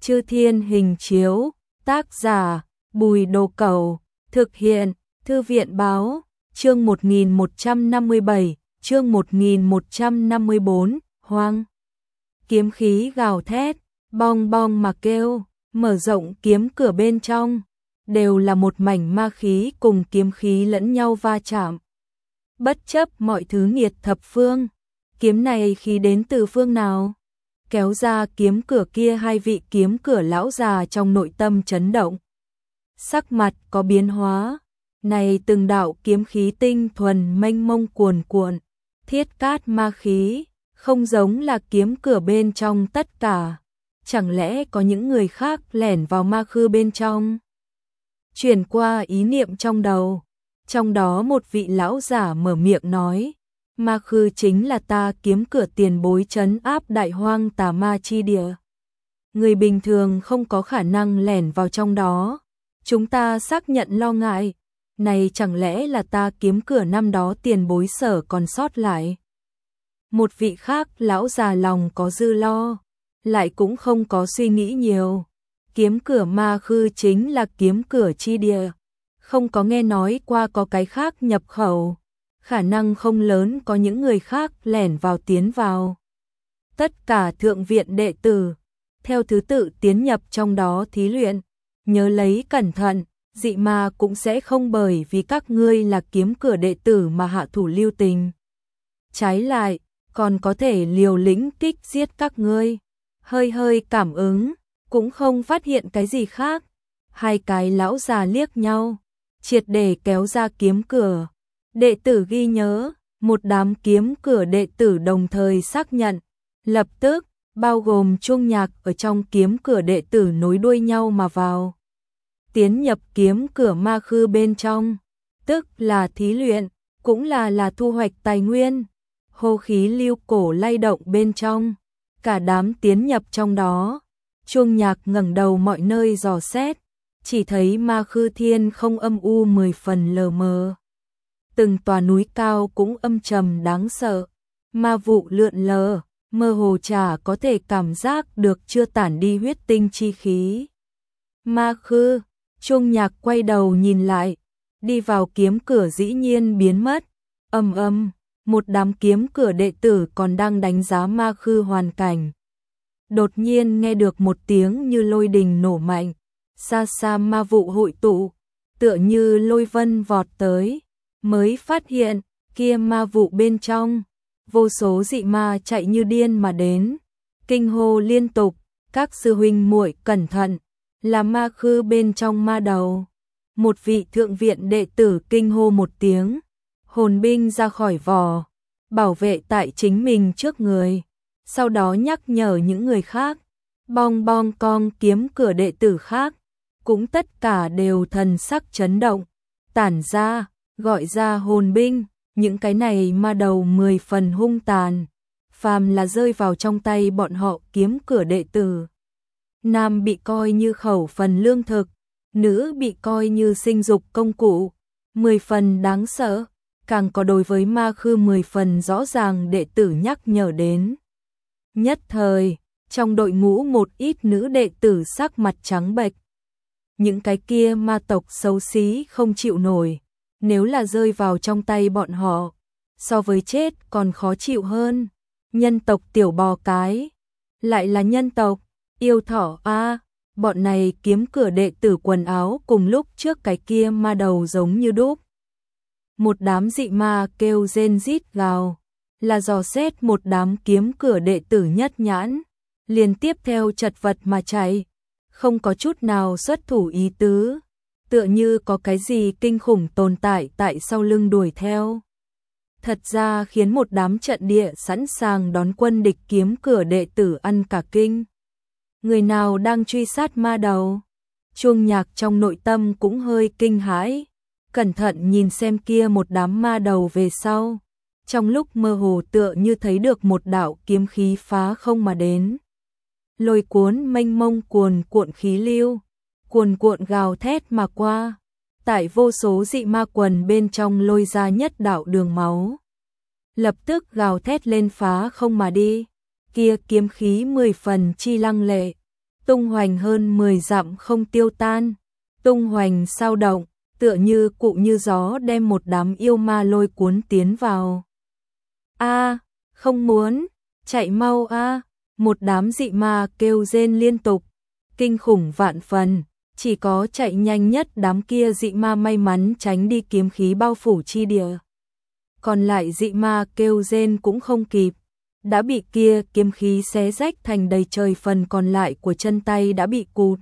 Chư Thiên Hình Chiếu, tác giả Bùi Đồ Cẩu, thực hiện Thư viện Báo, chương 1157, chương 1154, hoang. Kiếm khí gào thét, bong bong mà kêu, mở rộng kiếm cửa bên trong, đều là một mảnh ma khí cùng kiếm khí lẫn nhau va chạm. Bất chấp mọi thứ nghiệt thập phương, kiếm này khí đến từ phương nào? Kéo ra kiếm cửa kia, hai vị kiếm cửa lão già trong nội tâm chấn động. Sắc mặt có biến hóa, này từng đạo kiếm khí tinh thuần mênh mông cuồn cuộn, thiết cát ma khí, không giống là kiếm cửa bên trong tất cả. Chẳng lẽ có những người khác lẻn vào ma khư bên trong? Chuyển qua ý niệm trong đầu, trong đó một vị lão giả mở miệng nói, ma khư chính là ta kiếm cửa tiền bối trấn áp đại hoang tà ma chi địa. Người bình thường không có khả năng lẻn vào trong đó. Chúng ta xác nhận lo ngại, này chẳng lẽ là ta kiếm cửa năm đó tiền bối sở còn sót lại. Một vị khác lão già lòng có dư lo, lại cũng không có suy nghĩ nhiều. Kiếm cửa ma khư chính là kiếm cửa chi địa, không có nghe nói qua có cái khác nhập khẩu, khả năng không lớn có những người khác lẻn vào tiến vào. Tất cả thượng viện đệ tử, theo thứ tự tiến nhập trong đó thí luyện, nhớ lấy cẩn thận, dị ma cũng sẽ không bởi vì các ngươi là kiếm cửa đệ tử mà hạ thủ lưu tình. Trái lại, còn có thể liều lĩnh kích giết các ngươi. Hơi cảm ứng, cũng không phát hiện cái gì khác. Hai cái lão già liếc nhau, triệt để kéo ra kiếm cửa. Đệ tử ghi nhớ, một đám kiếm cửa đệ tử đồng thời xác nhận, lập tức, bao gồm Chuông Nhạc ở trong kiếm cửa đệ tử nối đuôi nhau mà vào. Tiến nhập kiếm cửa ma khư bên trong, tức là thí luyện, cũng là thu hoạch tài nguyên. Hô khí lưu cổ lay động bên trong, cả đám tiến nhập trong đó. Chuông Nhạc ngẩng đầu mọi nơi dò xét, chỉ thấy ma khư thiên không âm u 10 phần lờ mờ. Từng tòa núi cao cũng âm trầm đáng sợ, ma vụ lượn lờ, mơ hồ chả có thể cảm giác được chưa tản đi huyết tinh chi khí. Ma khư, Chuông Nhạc quay đầu nhìn lại, đi vào kiếm cửa dĩ nhiên biến mất. Một đám kiếm cửa đệ tử còn đang đánh giá ma khư hoàn cảnh. Đột nhiên nghe được một tiếng như lôi đình nổ mạnh, xa xa ma vụ hội tụ, tựa như lôi vân vọt tới, mới phát hiện, kia ma vụ bên trong, vô số dị ma chạy như điên mà đến, kinh hô liên tục, các sư huynh muội cẩn thận, là ma khư bên trong ma đầu. Một vị thượng viện đệ tử kinh hô một tiếng, hồn binh ra khỏi vỏ, bảo vệ tại chính mình trước người, sau đó nhắc nhở những người khác. Bong bong cong kiếm cửa đệ tử khác, cũng tất cả đều thần sắc chấn động, tản ra, gọi ra hồn binh, những cái này ma đầu 10 phần hung tàn, phàm là rơi vào trong tay bọn họ kiếm cửa đệ tử. Nam bị coi như khẩu phần lương thực, nữ bị coi như sinh dục công cụ, 10 phần đáng sợ, càng có đối với ma khư 10 phần rõ ràng đệ tử nhắc nhở đến. Nhất thời, trong đội ngũ một ít nữ đệ tử sắc mặt trắng bệch. Những cái kia ma tộc xấu xí không chịu nổi, nếu là rơi vào trong tay bọn họ, so với chết còn khó chịu hơn. Nhân tộc tiểu bò cái, lại là nhân tộc, yêu thỏ a, bọn này kiếm cửa đệ tử quần áo cùng lúc trước cái kia ma đầu giống như đúc. Một đám dị ma kêu rên rít gào, là dò xét một đám kiếm cửa đệ tử nhất nhãn, liền tiếp theo chật vật mà chạy, không có chút nào xuất thủ ý tứ, tựa như có cái gì kinh khủng tồn tại tại sau lưng đuổi theo. Thật ra khiến một đám trận địa sẵn sàng đón quân địch kiếm cửa đệ tử ăn cả kinh. Người nào đang truy sát ma đầu? Chuông Nhạc trong nội tâm cũng hơi kinh hãi, cẩn thận nhìn xem kia một đám ma đầu về sau. Trong lúc mơ hồ tựa như thấy được một đạo kiếm khí phá không mà đến. Lôi cuốn mênh mông cuồn cuộn khí lưu, cuồn cuộn gào thét mà qua. Tại vô số dị ma quần bên trong lôi ra nhất đạo đường máu. Lập tức gào thét lên phá không mà đi. Kia kiếm khí 10 phần chi lăng lệ, tung hoành hơn 10 dặm không tiêu tan, tung hoành sao động, tựa như cụ như gió đem một đám yêu ma lôi cuốn tiến vào. A, không muốn, chạy mau a, một đám dị ma kêu rên liên tục, kinh khủng vạn phần, chỉ có chạy nhanh nhất đám kia dị ma may mắn tránh đi kiếm khí bao phủ chi địa. Còn lại dị ma kêu rên cũng không kịp, đã bị kia kiếm khí xé rách thành đầy trời, phần còn lại của chân tay đã bị cụt.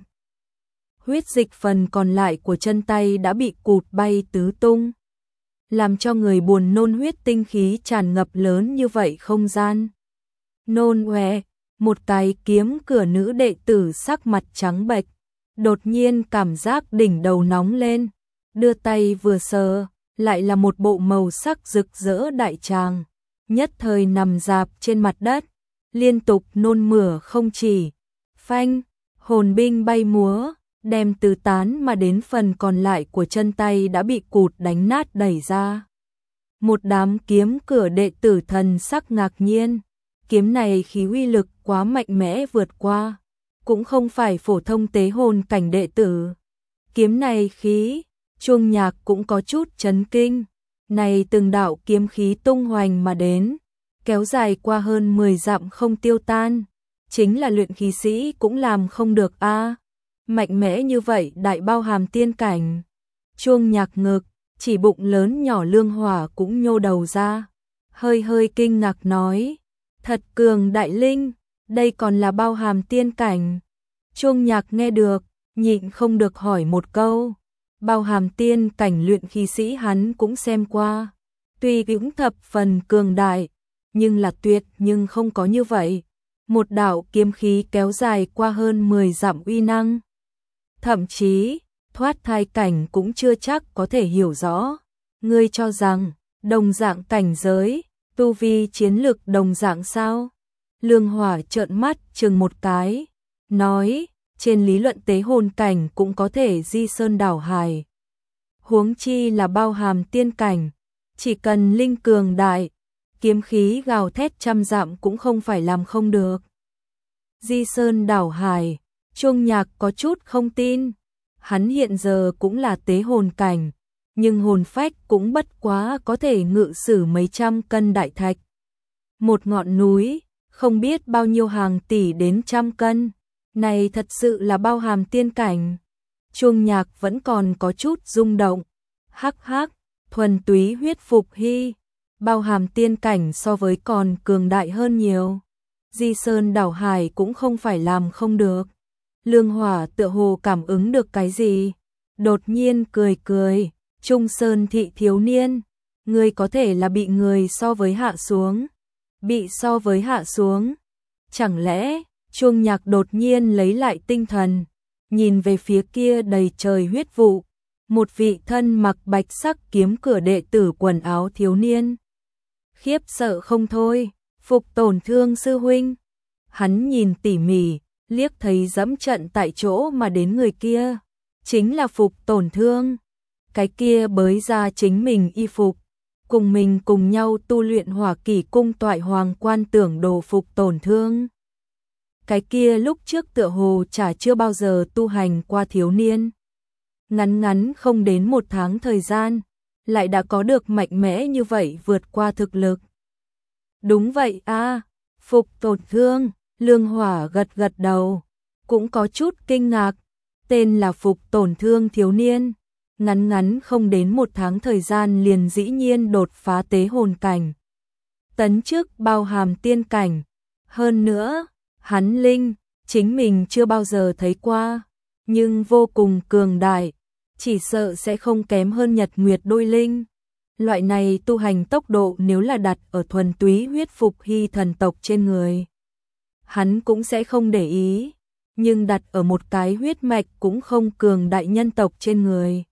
Huyết dịch phần còn lại của chân tay đã bị cụt bay tứ tung, làm cho người buồn nôn, huyết tinh khí tràn ngập lớn như vậy không gian. Nôn ọe, một cái kiếm cửa nữ đệ tử sắc mặt trắng bệch, đột nhiên cảm giác đỉnh đầu nóng lên, đưa tay vừa sờ, lại là một bộ màu sắc rực rỡ đại tràng, nhất thời nằm rạp trên mặt đất, liên tục nôn mửa không chỉ. Phanh, hồn binh bay múa, đem tứ tán mà đến phần còn lại của chân tay đã bị cụt đánh nát đẩy ra. Một đám kiếm cửa đệ tử thần sắc ngạc nhiên, kiếm này khí uy lực quá mạnh mẽ, vượt qua, cũng không phải phổ thông tế hồn cảnh đệ tử. Kiếm này khí, Chuông Nhạc cũng có chút chấn kinh, này từng đạo kiếm khí tung hoành mà đến, kéo dài qua hơn 10 dặm không tiêu tan, chính là luyện khí sĩ cũng làm không được a. Mạnh mẽ như vậy đại bao hàm tiên cảnh. Chuông Nhạc ngực, chỉ bụng lớn nhỏ Lương Hỏa cũng nhô đầu ra, hơi hơi kinh ngạc nói, thật cường đại linh, đây còn là bao hàm tiên cảnh. Chuông Nhạc nghe được, nhịn không được hỏi một câu, bao hàm tiên cảnh luyện khí sĩ hắn cũng xem qua, tuy cũng thập phần cường đại, nhưng là tuyệt nhưng không có như vậy. Một đạo kiếm khí kéo dài qua hơn 10 dặm uy năng. Thậm chí, thoát thai cảnh cũng chưa chắc có thể hiểu rõ. Ngươi cho rằng, đồng dạng cảnh giới, tu vi chiến lực đồng dạng sao? Lương Hỏa trợn mắt chừng một cái, nói, trên lý luận tế hồn cảnh cũng có thể di sơn đảo hải. Huống chi là bao hàm tiên cảnh, chỉ cần linh cường đại, kiếm khí gào thét trăm dặm cũng không phải làm không được. Di sơn đảo hải, Chuông Nhạc có chút không tin, hắn hiện giờ cũng là tế hồn cảnh, nhưng hồn phách cũng bất quá có thể ngự sử mấy trăm cân đại thạch. Một ngọn núi, không biết bao nhiêu hàng tỷ đến trăm cân, này thật sự là bao hàm tiên cảnh. Chuông Nhạc vẫn còn có chút rung động, hắc hắc, thuần túy huyết phục hy, bao hàm tiên cảnh so với còn cường đại hơn nhiều. Di sơn đảo hải cũng không phải làm không được. Lương Hỏa tựa hồ cảm ứng được cái gì, đột nhiên cười cười, Trung Sơn thị thiếu niên, ngươi có thể là bị người so với hạ xuống. Bị so với hạ xuống? Chẳng lẽ, Chuông Nhạc đột nhiên lấy lại tinh thần, nhìn về phía kia đầy trời huyết vụ, một vị thân mặc bạch sắc kiếm cửa đệ tử quần áo thiếu niên. Khiếp sợ không thôi, Phục Tổn Thương sư huynh. Hắn nhìn tỉ mỉ, liếc thấy dẫm trận tại chỗ mà đến người kia, chính là Phục Tổn Thương. Cái kia bới ra chính mình y phục, cùng mình cùng nhau tu luyện Hỏa Kỷ cung toại hoàng quan tưởng đồ Phục Tổn Thương. Cái kia lúc trước tựa hồ chả chưa bao giờ tu hành qua thiếu niên. Ngắn ngắn không đến 1 tháng thời gian, lại đã có được mạnh mẽ như vậy, vượt qua thực lực. Đúng vậy a, Phục Tổn Thương. Lương Hỏa gật gật đầu, cũng có chút kinh ngạc, tên là Phục Tổn Thương thiếu niên, ngắn ngắn không đến 1 tháng thời gian liền dĩ nhiên đột phá tế hồn cảnh. Tấn chức bao hàm tiên cảnh, hơn nữa, hắn linh, chính mình chưa bao giờ thấy qua, nhưng vô cùng cường đại, chỉ sợ sẽ không kém hơn Nhật Nguyệt đôi linh. Loại này tu hành tốc độ nếu là đặt ở thuần túy huyết phục hy thần tộc trên người, hắn cũng sẽ không để ý, nhưng đặt ở một cái huyết mạch cũng không cường đại nhân tộc trên người,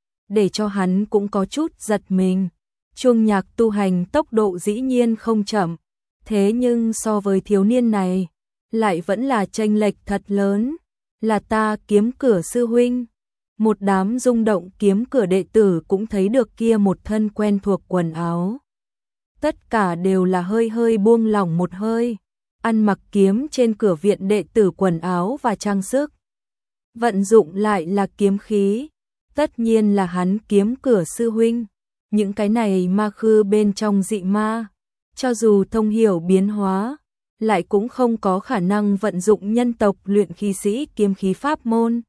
để cho hắn cũng có chút giật mình. Chuông Nhạc tu hành tốc độ dĩ nhiên không chậm, thế nhưng so với thiếu niên này, lại vẫn là chênh lệch thật lớn. Là ta kiếm cửa sư huynh. Một đám rung động kiếm cửa đệ tử cũng thấy được kia một thân quen thuộc quần áo. Tất cả đều là hơi hơi buông lỏng một hơi. ăn mặc kiếm trên cửa viện đệ tử quần áo và trang sức. Vận dụng lại là kiếm khí, tất nhiên là hắn kiếm cửa sư huynh. Những cái này ma khư bên trong dị ma, cho dù thông hiểu biến hóa, lại cũng không có khả năng vận dụng nhân tộc luyện khí sĩ kiếm khí pháp môn.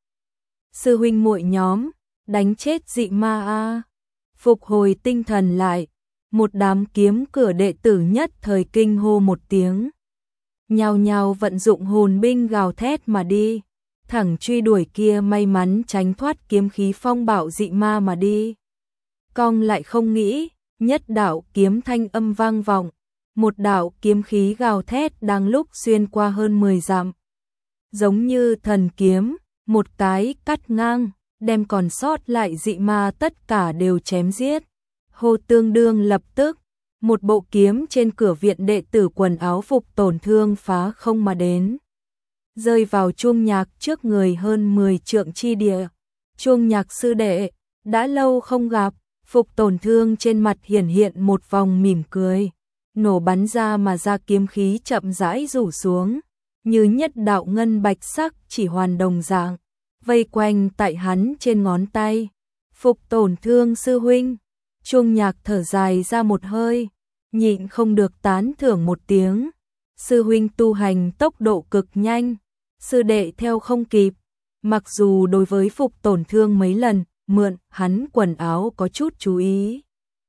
Sư huynh muội nhóm, đánh chết dị ma a. Phục hồi tinh thần lại, một đám kiếm cửa đệ tử nhất thời kinh hô một tiếng. Nhao nhao vận dụng hồn binh gào thét mà đi, thẳng truy đuổi kia may mắn tránh thoát kiếm khí phong bạo dị ma mà đi. Cong lại không nghĩ, nhất đạo kiếm thanh âm vang vọng, một đạo kiếm khí gào thét đang lúc xuyên qua hơn 10 dặm. Giống như thần kiếm, một cái cắt ngang, đem còn sót lại dị ma tất cả đều chém giết. Hô tương đương lập tức, một bộ kiếm trên cửa viện đệ tử quần áo phục tổn thương phá không mà đến. Rơi vào chuông nhạc trước người hơn 10 trượng chi địa. Chuông nhạc sư đệ, đã lâu không gặp, phục tổn thương trên mặt hiển hiện một vòng mỉm cười. Nổ bắn ra mà ra kiếm khí chậm rãi rủ xuống, như nhất đạo ngân bạch sắc chỉ hoàn đồng dạng, vây quanh tại hắn trên ngón tay. Phục tổn thương sư huynh, chuông nhạc thở dài ra một hơi, nhịn không được tán thưởng một tiếng. Sư huynh tu hành tốc độ cực nhanh, sư đệ theo không kịp. Mặc dù đối với phục tổn thương mấy lần mượn hắn quần áo có chút chú ý,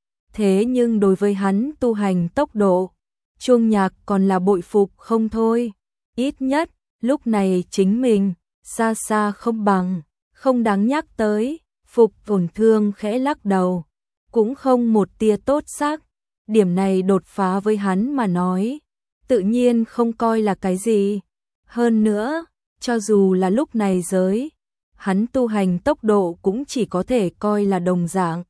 thế nhưng đối với hắn tu hành tốc độ, chuông nhạc còn là bội phục không thôi. Ít nhất, lúc này chính mình, xa xa không bằng, không đáng nhắc tới. Phục tổn thương khẽ lắc đầu, cũng không một tia tốt sắc. Điểm này đột phá với hắn mà nói, tự nhiên không coi là cái gì. Hơn nữa, cho dù là lúc này giới, hắn tu hành tốc độ cũng chỉ có thể coi là đồng dạng,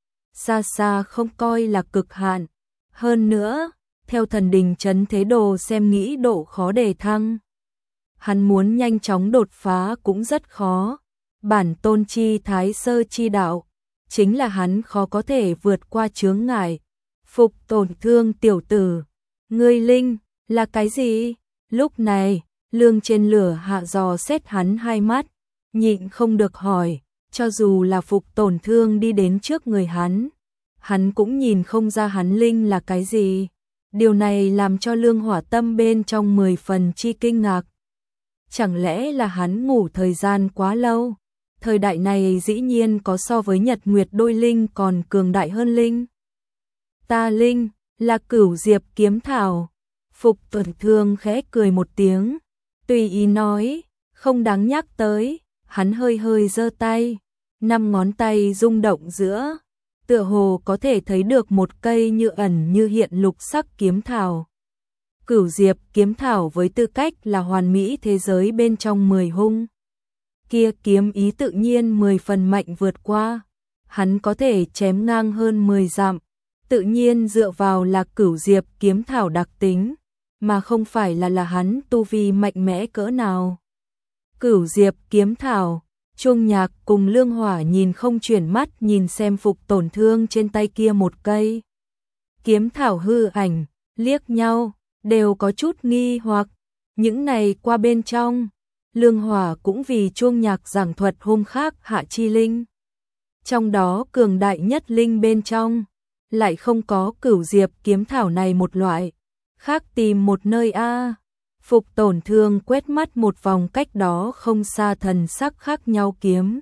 xa xa không coi là cực hạn. Hơn nữa, theo thần đình trấn thế đồ xem nghĩ độ khó đề thăng, hắn muốn nhanh chóng đột phá cũng rất khó. Bản tôn chi thái sơ chi đạo, chính là hắn khó có thể vượt qua chướng ngại. Phục tổn thương tiểu tử, ngươi linh, là cái gì? Lúc này, lương trên lửa hạ dò xét hắn hai mắt, nhịn không được hỏi, cho dù là phục tổn thương đi đến trước người hắn cũng nhìn không ra hắn linh là cái gì. Điều này làm cho lương hỏa tâm bên trong 10 phần chi kinh ngạc. Chẳng lẽ là hắn ngủ thời gian quá lâu? Thời đại này dĩ nhiên có so với nhật nguyệt đôi linh còn cường đại hơn linh. Ta linh, là Cửu Diệp kiếm thảo. Phục tổn thương khẽ cười một tiếng, tùy ý nói, không đáng nhắc tới. Hắn hơi hơi giơ tay, 5 ngón tay rung động giữa, tựa hồ có thể thấy được một cây như ẩn như hiện lục sắc kiếm thảo. Cửu Diệp kiếm thảo với tư cách là hoàn mỹ thế giới bên trong 10 hung. Kia kiếm ý tự nhiên 10 phần mạnh vượt qua, hắn có thể chém ngang hơn 10 dặm, tự nhiên dựa vào là Cửu Diệp kiếm thảo đặc tính, mà không phải là hắn tu vi mạnh mẽ cỡ nào. Cửu Diệp kiếm thảo, chuông nhạc cùng lương hỏa nhìn không chuyển mắt nhìn xem phục tổn thương trên tay kia một cây kiếm thảo hư ảnh, liếc nhau, đều có chút nghi hoặc. Những này qua bên trong, lương hỏa cũng vì chuông nhạc giảng thuật hôm khác hạ chi linh. Trong đó cường đại nhất linh bên trong, lại không có Cửu Diệp kiếm thảo này một loại, khác tìm một nơi a. Phục tổn thương quét mắt một vòng cách đó không xa thần sắc khác nhau kiếm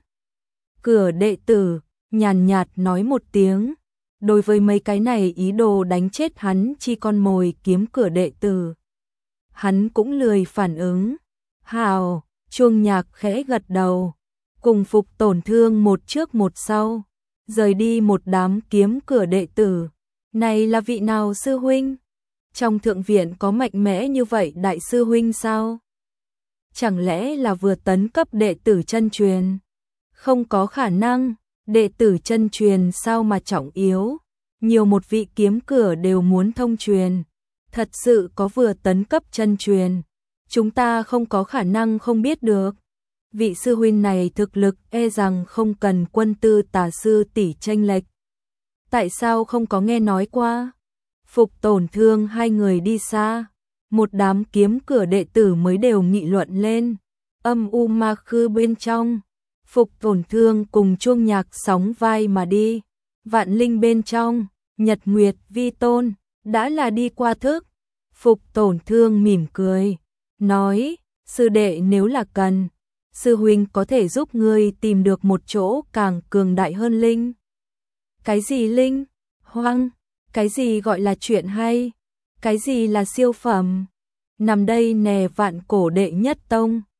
cửa đệ tử, nhàn nhạt nói một tiếng. Đối với mấy cái này ý đồ đánh chết hắn chi con mồi kiếm cửa đệ tử, hắn cũng lười phản ứng. Hào, chuông nhạc khẽ gật đầu, cùng phục tổn thương một trước một sau, rời đi một đám kiếm cửa đệ tử. Này là vị nào sư huynh? Trong thượng viện có mạnh mẽ như vậy đại sư huynh sao? Chẳng lẽ là vừa tấn cấp đệ tử chân truyền? Không có khả năng, đệ tử chân truyền sao mà trọng yếu? Nhiều một vị kiếm cửa đều muốn thông truyền. Thật sự có vừa tấn cấp chân truyền, chúng ta không có khả năng không biết được. Vị sư huynh này thực lực e rằng không cần quân tư tà sư tỷ chênh lệch. Tại sao không có nghe nói qua? Phục tổn thương hai người đi xa, một đám kiếm cửa đệ tử mới đều nghị luận lên. Âm u ma khư bên trong, Phục Tổn Thương cùng chuông nhạc sóng vai mà đi. Vạn Linh bên trong, Nhật Nguyệt Vi Tôn, đã là đi qua thức. Phục Tổn Thương mỉm cười, nói, sư đệ nếu là cần, sư huynh có thể giúp ngươi tìm được một chỗ càng cường đại hơn linh. Cái gì linh? Hoang? Cái gì gọi là chuyện hay? Cái gì là siêu phẩm? Nằm đây nè, vạn cổ đệ nhất tông.